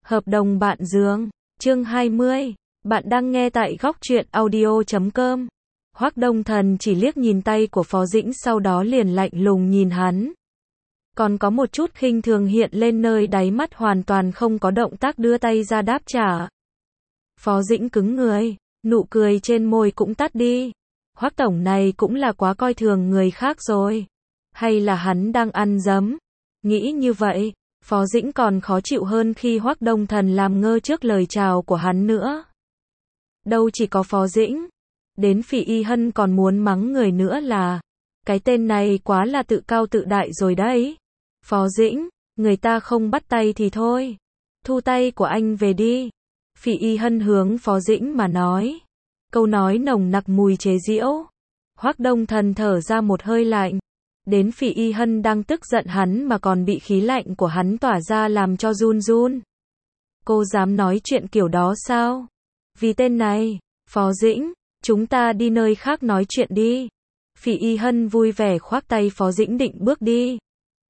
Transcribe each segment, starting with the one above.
Hợp đồng bạn giường, chương 20. Bạn đang nghe tại góc truyện audio.com. Hoắc Đông Thần chỉ liếc nhìn tay của Phó Dĩnh, sau đó liền lạnh lùng nhìn hắn. Còn có một chút khinh thường hiện lên nơi đáy mắt, hoàn toàn không có động tác đưa tay ra đáp trả. Phó Dĩnh cứng người, nụ cười trên môi cũng tắt đi. Hoắc tổng này cũng là quá coi thường người khác rồi. Hay là hắn đang ăn dấm? Nghĩ như vậy, Phó Dĩnh còn khó chịu hơn khi Hoắc Đông Thần làm ngơ trước lời chào của hắn nữa. Đâu chỉ có Phó Dĩnh, đến Phỉ Y Hân còn muốn mắng người nữa là, cái tên này quá là tự cao tự đại rồi đấy. Phó Dĩnh, người ta không bắt tay thì thôi, thu tay của anh về đi. Phỉ Y Hân hướng Phó Dĩnh mà nói. Câu nói nồng nặc mùi chế giễu. Hoắc Đông Thần thở ra một hơi lạnh. Đến Phỉ Y Hân đang tức giận hắn mà còn bị khí lạnh của hắn tỏa ra làm cho run run. Cô dám nói chuyện kiểu đó sao? Vì tên này, Phó Dĩnh, chúng ta đi nơi khác nói chuyện đi. Phỉ Y Hân vui vẻ khoác tay Phó Dĩnh định bước đi.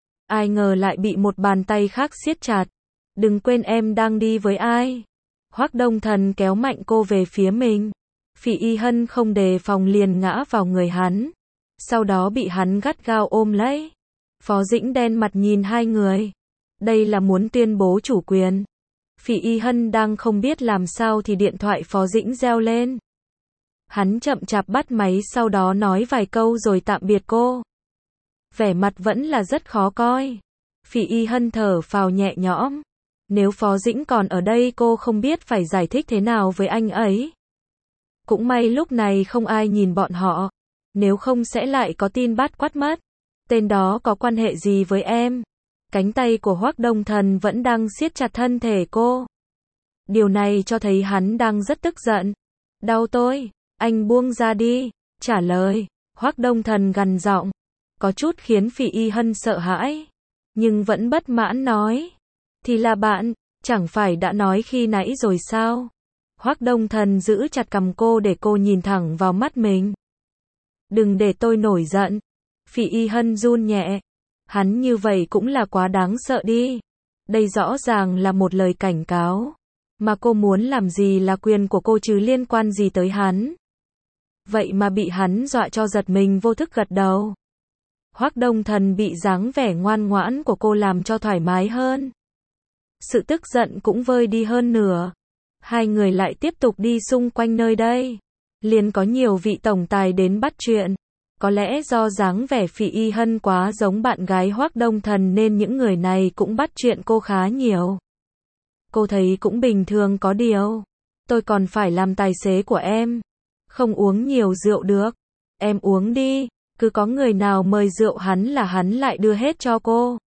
Ai ngờ lại bị một bàn tay khác siết chặt. Đừng quên em đang đi với ai. Hoắc Đông Thần kéo mạnh cô về phía mình. Phỉ Y Hân không đề phòng liền ngã vào người hắn. Sau đó bị hắn gắt gao ôm lấy. Phó Dĩnh đen mặt nhìn hai người. Đây là muốn tuyên bố chủ quyền. Phỉ Y Hân đang không biết làm sao thì điện thoại Phó Dĩnh reo lên. Hắn chậm chạp bắt máy, sau đó nói vài câu rồi tạm biệt cô. Vẻ mặt vẫn là rất khó coi. Phỉ Y Hân thở phào nhẹ nhõm. Nếu Phó Dĩnh còn ở đây cô không biết phải giải thích thế nào với anh ấy. Cũng may lúc này không ai nhìn bọn họ. Nếu không sẽ lại có tin bắt quát mất. Tên đó có quan hệ gì với em? Cánh tay của Hoắc Đông Thần vẫn đang siết chặt thân thể cô. Điều này cho thấy hắn đang rất tức giận. Đau tôi, anh buông ra đi. Trả lời, Hoắc Đông Thần gằn giọng. Có chút khiến Phỉ Y Hân sợ hãi. Nhưng vẫn bất mãn nói. Thì là bạn, chẳng phải đã nói khi nãy rồi sao? Hoắc Đông Thần giữ chặt cằm cô để cô nhìn thẳng vào mắt mình. Đừng để tôi nổi giận. Phỉ Y Hân run nhẹ. Hắn như vậy cũng là quá đáng sợ đi. Đây rõ ràng là một lời cảnh cáo. Mà cô muốn làm gì là quyền của cô chứ liên quan gì tới hắn. Vậy mà bị hắn dọa cho giật mình vô thức gật đầu. Hoắc Đông Thần bị dáng vẻ ngoan ngoãn của cô làm cho thoải mái hơn. Sự tức giận cũng vơi đi hơn nửa. Hai người lại tiếp tục đi xung quanh nơi đây. Liền có nhiều vị tổng tài đến bắt chuyện. Có lẽ do dáng vẻ Phỉ Y Hân quá giống bạn gái Hoắc Đông Thần nên những người này cũng bắt chuyện cô khá nhiều. Cô thấy cũng bình thường, có điều. Tôi còn phải làm tài xế của em. Không uống nhiều rượu được. Em uống đi. Cứ có người nào mời rượu hắn là hắn lại đưa hết cho cô.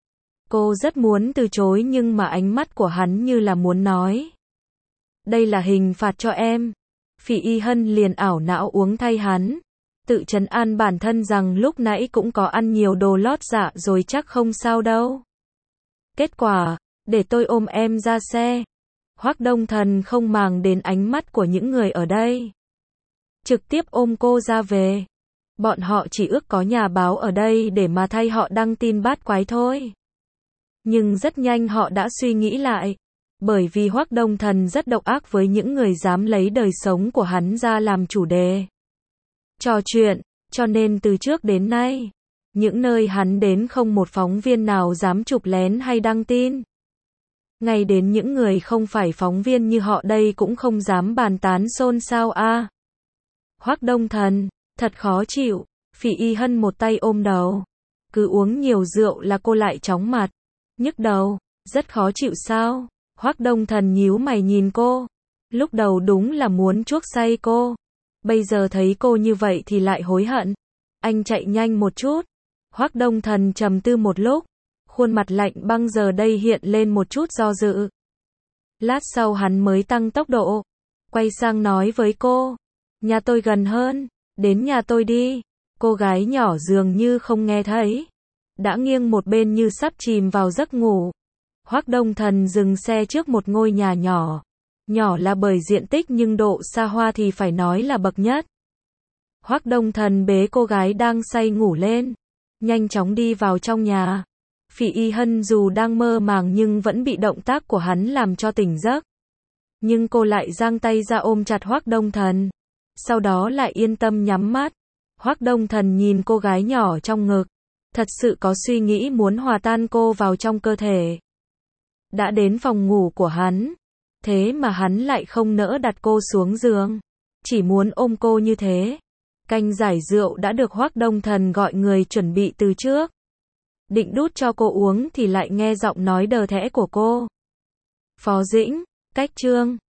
Cô rất muốn từ chối nhưng mà ánh mắt của hắn như là muốn nói. Đây là hình phạt cho em. Phỉ Y Hân liền ảo não uống thay hắn. Tự trấn an bản thân rằng lúc nãy cũng có ăn nhiều đồ lót dạ rồi chắc không sao đâu. Kết quả, để tôi ôm em ra xe. Hoắc Đông Thần không màng đến ánh mắt của những người ở đây. Trực tiếp ôm cô ra về. Bọn họ chỉ ước có nhà báo ở đây để mà thay họ đăng tin bát quái thôi. Nhưng rất nhanh họ đã suy nghĩ lại. Bởi vì Hoắc Đông Thần rất độc ác với những người dám lấy đời sống của hắn ra làm chủ đề. Trò chuyện, cho nên từ trước đến nay, những nơi hắn đến không một phóng viên nào dám chụp lén hay đăng tin. Ngay đến những người không phải phóng viên như họ đây cũng không dám bàn tán xôn xao a. Hoắc Đông Thần, thật khó chịu. Phỉ Y Hân một tay ôm đầu. Cứ uống nhiều rượu là cô lại chóng mặt, nhức đầu, rất khó chịu sao? Hoắc Đông Thần nhíu mày nhìn cô. Lúc đầu đúng là muốn chuốc say cô. Bây giờ thấy cô như vậy thì lại hối hận. Anh chạy nhanh một chút. Hoắc Đông Thần trầm tư một lúc. Khuôn mặt lạnh băng giờ đây hiện lên một chút do dự. Lát sau hắn mới tăng tốc độ. Quay sang nói với cô. Nhà tôi gần hơn. Đến nhà tôi đi. Cô gái nhỏ dường như không nghe thấy. Đã nghiêng một bên như sắp chìm vào giấc ngủ. Hoắc Đông Thần dừng xe trước một ngôi nhà nhỏ. Nhỏ là bởi diện tích nhưng độ xa hoa thì phải nói là bậc nhất. Hoắc Đông Thần bế cô gái đang say ngủ lên. Nhanh chóng đi vào trong nhà. Phỉ Y Hân dù đang mơ màng nhưng vẫn bị động tác của hắn làm cho tỉnh giấc. Nhưng cô lại giang tay ra ôm chặt Hoắc Đông Thần. Sau đó lại yên tâm nhắm mắt. Hoắc Đông Thần nhìn cô gái nhỏ trong ngực. Thật sự có suy nghĩ muốn hòa tan cô vào trong cơ thể. Đã đến phòng ngủ của hắn. Thế mà hắn lại không nỡ đặt cô xuống giường. Chỉ muốn ôm cô như thế. Canh giải rượu đã được Hoắc Đông Thần gọi người chuẩn bị từ trước. Định đút cho cô uống thì lại nghe giọng nói đờ thẽ của cô. Phó Dĩnh, cách Trương.